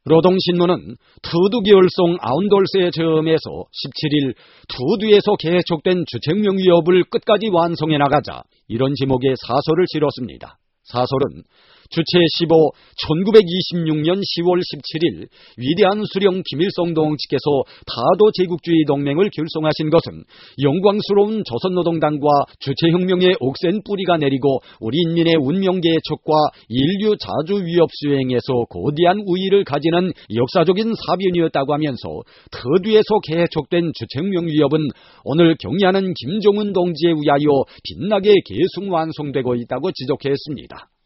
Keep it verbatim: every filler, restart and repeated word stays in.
노동신문은 투두계열송 아운돌스의 저음에서 십칠일 투두에서 개척된 주택명 위협을 끝까지 완성해 나가자 이런 제목의 사설을 실었습니다. 사설은 주체 십오, 천구백이십육년 시월 십칠일 위대한 수령 김일성 동지께서 타도 제국주의 동맹을 결성하신 것은 영광스러운 조선노동당과 주체혁명의 옥센 뿌리가 내리고 우리 인민의 운명 개척과 인류 자주 위협 수행에서 거대한 우위를 가지는 역사적인 사변이었다고 하면서 터두에서 개척된 주체혁명 위협은 오늘 경의하는 김정은 동지에 의하여 빛나게 계승 완성되고 있다고 지적했습니다.